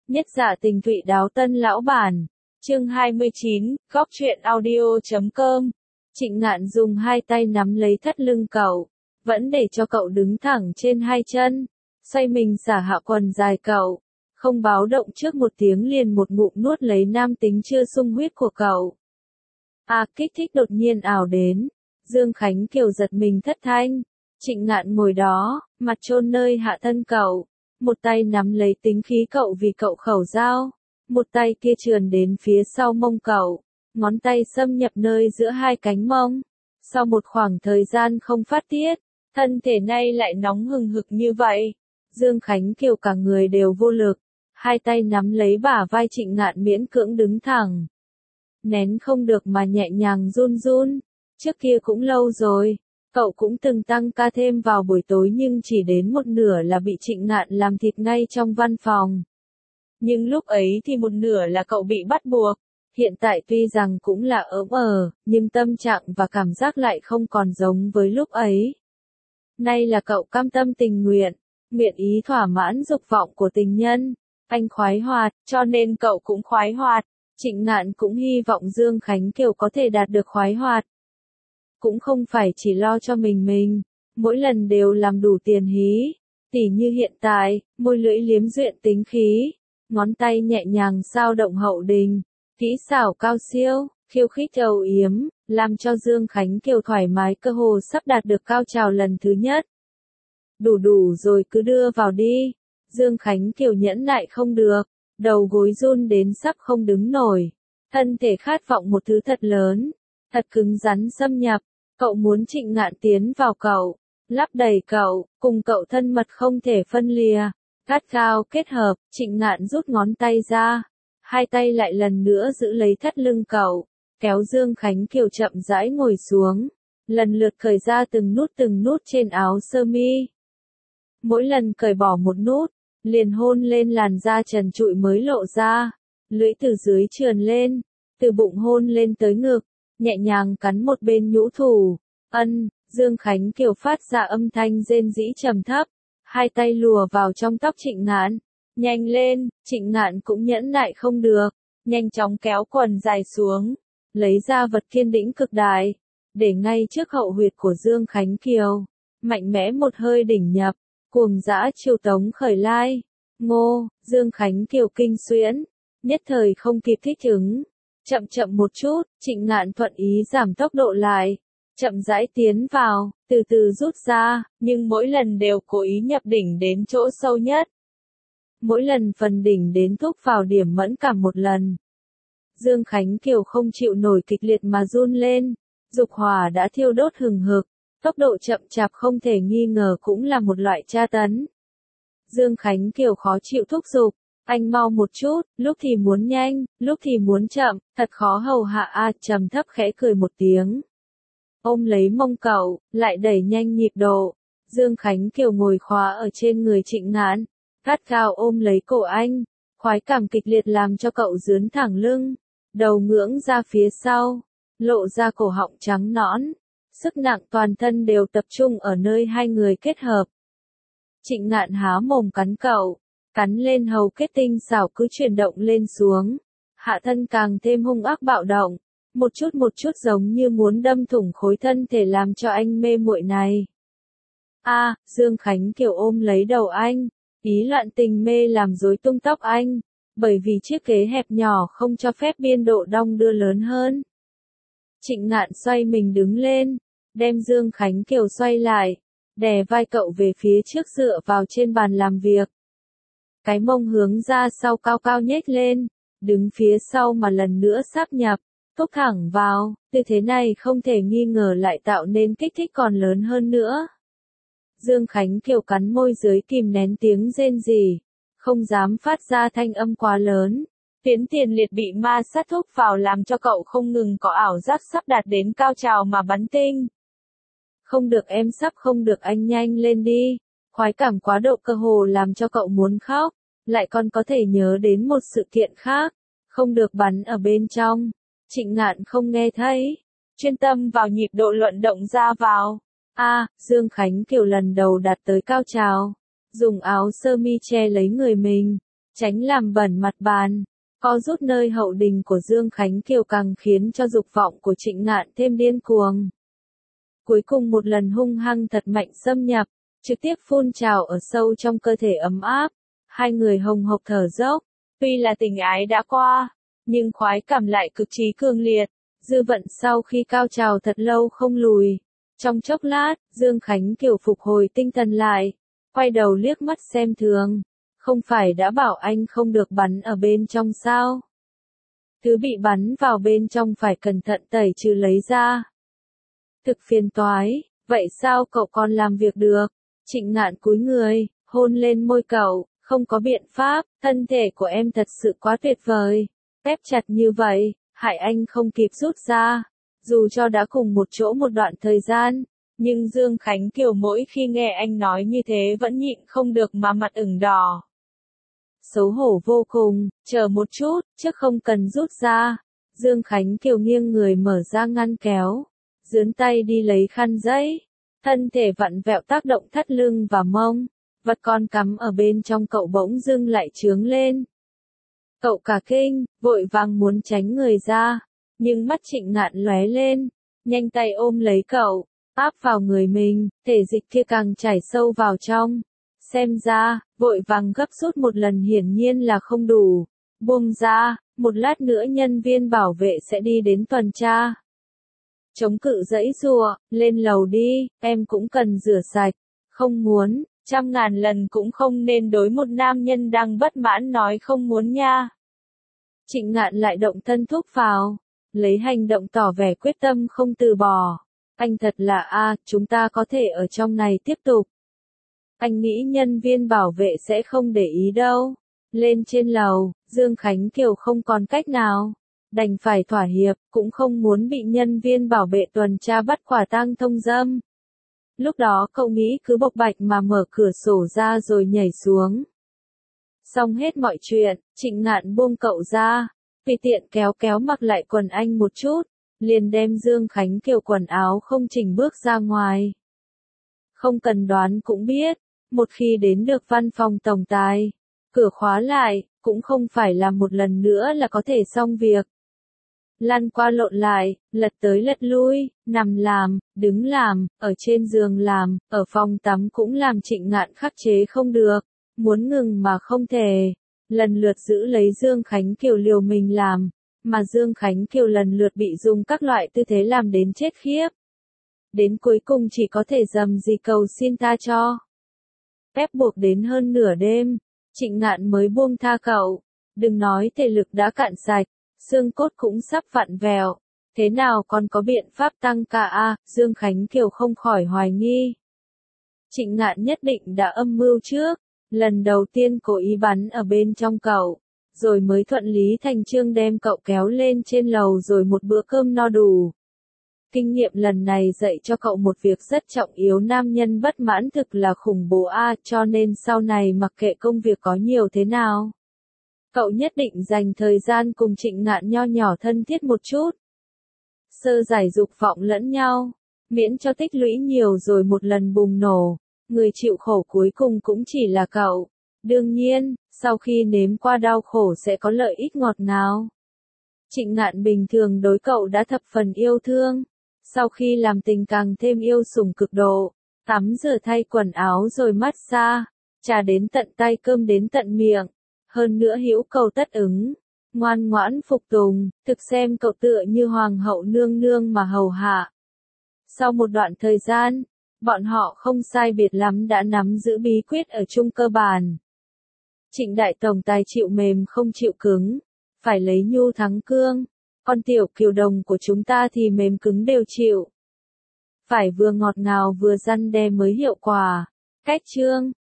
Nhất Dạ Tình Thụy Đáo Tân Lão Bản. Chương 29, góc truyện audio.com. Trịnh Ngạn dùng hai tay nắm lấy thắt lưng cậu, vẫn để cho cậu đứng thẳng trên hai chân, xoay mình xả hạ quần dài cậu, không báo động trước một tiếng liền một ngụm nuốt lấy nam tính chưa sung huyết của cậu. Kích thích đột nhiên ảo đến, Dương Khánh Kiều giật mình thất thanh. Trịnh Ngạn ngồi đó, mặt chôn nơi hạ thân cậu, một tay nắm lấy tính khí cậu vì cậu khẩu dao, một tay kia trườn đến phía sau mông cậu, ngón tay xâm nhập nơi giữa hai cánh mông. Sau một khoảng thời gian không phát tiết, thân thể nay lại nóng hừng hực như vậy. Dương Khánh Kiều cả người đều vô lực, hai tay nắm lấy bả vai Trịnh Ngạn miễn cưỡng đứng thẳng. Nén không được mà nhẹ nhàng run run, trước kia cũng lâu rồi. Cậu cũng từng tăng ca thêm vào buổi tối nhưng chỉ đến một nửa là bị Trịnh Ngạn làm thịt ngay trong văn phòng. Nhưng lúc ấy thì một nửa là cậu bị bắt buộc. Hiện tại tuy rằng cũng là nhưng tâm trạng và cảm giác lại không còn giống với lúc ấy. Nay là cậu cam tâm tình nguyện, nguyện ý thỏa mãn dục vọng của tình nhân. Anh khoái hoạt, cho nên cậu cũng khoái hoạt. Trịnh Ngạn cũng hy vọng Dương Khánh Kiều có thể đạt được khoái hoạt. Cũng không phải chỉ lo cho mình, mỗi lần đều làm đủ tiền hí, tỉ như hiện tại, môi lưỡi liếm duyện tính khí, ngón tay nhẹ nhàng sao động hậu đình, kỹ xảo cao siêu, khiêu khích âu yếm, làm cho Dương Khánh Kiều thoải mái cơ hồ sắp đạt được cao trào lần thứ nhất. Đủ rồi cứ đưa vào đi, Dương Khánh Kiều nhẫn nại không được, đầu gối run đến sắp không đứng nổi, thân thể khát vọng một thứ thật lớn, thật cứng rắn xâm nhập. Cậu muốn Trịnh Ngạn tiến vào cậu, lắp đầy cậu, cùng cậu thân mật không thể phân lìa, gắt gao kết hợp. Trịnh Ngạn rút ngón tay ra, hai tay lại lần nữa giữ lấy thắt lưng cậu, kéo Dương Khánh Kiều chậm rãi ngồi xuống, lần lượt cởi ra từng nút trên áo sơ mi. Mỗi lần cởi bỏ một nút, liền hôn lên làn da trần trụi mới lộ ra, lưỡi từ dưới trườn lên, từ bụng hôn lên tới ngực. Nhẹ nhàng cắn một bên nhũ thủ, Dương Khánh Kiều phát ra âm thanh rên rĩ trầm thấp, hai tay lùa vào trong tóc Trịnh Ngạn, nhanh lên. Trịnh Ngạn cũng nhẫn nại không được, nhanh chóng kéo quần dài xuống, lấy ra vật kiên đĩnh cực đại, để ngay trước hậu huyệt của Dương Khánh Kiều, mạnh mẽ một hơi đỉnh nhập, cuồng dã chiêu tống khởi lai. Ngô, Dương Khánh Kiều kinh xuyễn, nhất thời không kịp thích ứng. Chậm một chút, Trịnh Ngạn thuận ý giảm tốc độ lại, chậm rãi tiến vào, từ từ rút ra, nhưng mỗi lần đều cố ý nhập đỉnh đến chỗ sâu nhất. Mỗi lần phần đỉnh đến thúc vào điểm mẫn cảm một lần. Dương Khánh Kiều không chịu nổi kịch liệt mà run lên, dục hỏa đã thiêu đốt hừng hực, tốc độ chậm chạp không thể nghi ngờ cũng là một loại tra tấn. Dương Khánh Kiều khó chịu thúc giục. Anh mau một chút, lúc thì muốn nhanh, lúc thì muốn chậm, thật khó hầu hạ. Trầm thấp khẽ cười một tiếng. Ôm lấy mông cậu, lại đẩy nhanh nhịp độ. Dương Khánh Kiều ngồi khóa ở trên người Trịnh Ngạn, gắt gao ôm lấy cổ anh, khoái cảm kịch liệt làm cho cậu dướn thẳng lưng, đầu ngưỡng ra phía sau, lộ ra cổ họng trắng nõn, sức nặng toàn thân đều tập trung ở nơi hai người kết hợp. Trịnh Ngạn há mồm cắn cậu. Cắn lên hầu kết tinh xảo cứ chuyển động lên xuống, hạ thân càng thêm hung ác bạo động, một chút giống như muốn đâm thủng khối thân thể làm cho anh mê muội này. Dương Khánh Kiều ôm lấy đầu anh, ý loạn tình mê làm rối tung tóc anh, bởi vì chiếc ghế hẹp nhỏ không cho phép biên độ đong đưa lớn hơn. Trịnh Ngạn xoay mình đứng lên, đem Dương Khánh Kiều xoay lại, đè vai cậu về phía trước dựa vào trên bàn làm việc. Cái mông hướng ra sau cao cao nhếch lên, đứng phía sau mà lần nữa sáp nhập, thúc thẳng vào, tư thế này không thể nghi ngờ lại tạo nên kích thích còn lớn hơn nữa. Dương Khánh Kiều cắn môi dưới kìm nén tiếng rên rỉ, không dám phát ra thanh âm quá lớn. Tiến tiền liệt bị ma sát thúc vào làm cho cậu không ngừng có ảo giác sắp đạt đến cao trào mà bắn tinh. Không được em sắp không được anh nhanh lên đi. Khoái cảm quá độ cơ hồ làm cho cậu muốn khóc, lại còn có thể nhớ đến một sự kiện khác, không được bắn ở bên trong. Trịnh Ngạn không nghe thấy, chuyên tâm vào nhịp độ luận động ra vào. Dương Khánh Kiều lần đầu đạt tới cao trào, dùng áo sơ mi che lấy người mình, tránh làm bẩn mặt bàn. Co rút nơi hậu đình của Dương Khánh Kiều càng khiến cho dục vọng của Trịnh Ngạn thêm điên cuồng. Cuối cùng một lần hung hăng thật mạnh xâm nhập, trực tiếp phun trào ở sâu trong cơ thể ấm áp. Hai người hồng hộc thở dốc, tuy là tình ái đã qua, nhưng khoái cảm lại cực trí cường liệt. Dư vận sau khi cao trào thật lâu không lùi. Trong chốc lát, Dương Khánh Kiều phục hồi tinh thần lại, quay đầu liếc mắt xem thường. Không phải đã bảo anh không được bắn ở bên trong sao? Thứ bị bắn vào bên trong phải cẩn thận tẩy trừ lấy ra. Thực phiền toái, vậy sao cậu còn làm việc được? Trịnh Ngạn cúi người, hôn lên môi cậu, không có biện pháp, thân thể của em thật sự quá tuyệt vời. Ép chặt như vậy, hại anh không kịp rút ra. Dù cho đã cùng một chỗ một đoạn thời gian, nhưng Dương Khánh Kiều mỗi khi nghe anh nói như thế vẫn nhịn không được mà mặt ửng đỏ. Xấu hổ vô cùng, chờ một chút, chứ không cần rút ra. Dương Khánh Kiều nghiêng người mở ra ngăn kéo, dướn tay đi lấy khăn giấy, thân thể vặn vẹo tác động thắt lưng và mông, vật con cắm ở bên trong cậu bỗng dưng lại trướng lên. Cậu cả kinh, vội vàng muốn tránh người ra, nhưng mắt Trịnh Ngạn lóe lên, nhanh tay ôm lấy cậu, áp vào người mình, thể dịch kia càng chảy sâu vào trong. Xem ra, vội vàng gấp rút một lần hiển nhiên là không đủ. Buông ra, một lát nữa nhân viên bảo vệ sẽ đi đến tuần tra. Chống cự giãy giụa, lên lầu đi, em cũng cần rửa sạch. Không muốn, 100.000 lần cũng không nên đối một nam nhân đang bất mãn nói không muốn nha. Trịnh Ngạn lại động thân thúc vào, lấy hành động tỏ vẻ quyết tâm không từ bỏ. Anh thật là chúng ta có thể ở trong này tiếp tục. Anh nghĩ nhân viên bảo vệ sẽ không để ý đâu. Lên trên lầu, Dương Khánh Kiều không còn cách nào. Đành phải thỏa hiệp, cũng không muốn bị nhân viên bảo vệ tuần tra bắt quả tang thông dâm. Lúc đó cậu nghĩ cứ bộc bạch mà mở cửa sổ ra rồi nhảy xuống. Xong hết mọi chuyện, Trịnh Ngạn buông cậu ra, tùy tiện kéo kéo mặc lại quần anh một chút, liền đem Dương Khánh Kiều quần áo không chỉnh bước ra ngoài. Không cần đoán cũng biết, một khi đến được văn phòng tổng tài, cửa khóa lại, cũng không phải là một lần nữa là có thể xong việc. Lăn qua lộn lại, lật tới lật lui, nằm làm, đứng làm, ở trên giường làm, ở phòng tắm cũng làm Trịnh Ngạn khắc chế không được, muốn ngừng mà không thể. Lần lượt giữ lấy Dương Khánh Kiều liều mình làm, mà Dương Khánh Kiều lần lượt bị dùng các loại tư thế làm đến chết khiếp. Đến cuối cùng chỉ có thể dầm gì cầu xin tha cho. Ép buộc đến hơn nửa đêm, Trịnh Ngạn mới buông tha cậu. Đừng nói thể lực đã cạn sạch, xương cốt cũng sắp vặn vẹo. Thế nào còn có biện pháp tăng ca Dương Khánh Kiều không khỏi hoài nghi. Trịnh Ngạn nhất định đã âm mưu trước, lần đầu tiên cố ý bắn ở bên trong cậu, rồi mới thuận lý thành chương đem cậu kéo lên trên lầu rồi một bữa cơm no đủ. Kinh nghiệm lần này dạy cho cậu một việc rất trọng yếu, nam nhân bất mãn thực là khủng bố cho nên sau này mặc kệ công việc có nhiều thế nào, cậu nhất định dành thời gian cùng Trịnh Ngạn nho nhỏ thân thiết một chút. Sơ giải dục vọng lẫn nhau, miễn cho tích lũy nhiều rồi một lần bùng nổ, người chịu khổ cuối cùng cũng chỉ là cậu. Đương nhiên, sau khi nếm qua đau khổ sẽ có lợi ích ngọt ngào. Trịnh Ngạn bình thường đối cậu đã thập phần yêu thương. Sau khi làm tình càng thêm yêu sủng cực độ, tắm rửa thay quần áo rồi massage, trà đến tận tay cơm đến tận miệng, hơn nữa hữu cầu tất ứng, ngoan ngoãn phục tùng, thực xem cậu tựa như hoàng hậu nương nương mà hầu hạ. Sau một đoạn thời gian, bọn họ không sai biệt lắm đã nắm giữ bí quyết ở chung cơ bản. Trịnh đại tổng tài chịu mềm không chịu cứng, phải lấy nhu thắng cương. Con tiểu Kiều Đồng của chúng ta thì mềm cứng đều chịu. Phải vừa ngọt ngào vừa răn đe mới hiệu quả. Cách chương